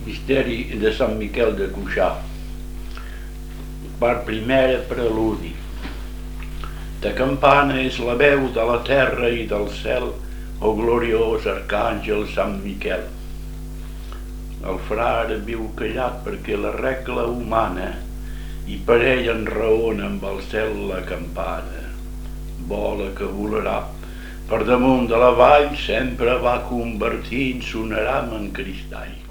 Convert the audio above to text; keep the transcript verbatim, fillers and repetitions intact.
Misteri de Sant Miquel de Cuixà. Part primera, preludi. Ta campana és la veu de la terra i del cel, o gloriós arcàngel Sant Miquel. El frare viu callat perquè la regla humana i per ell enraona amb el cel la campana. Vola que volarà, per damunt de la vall sempre va convertint sonaram en cristall.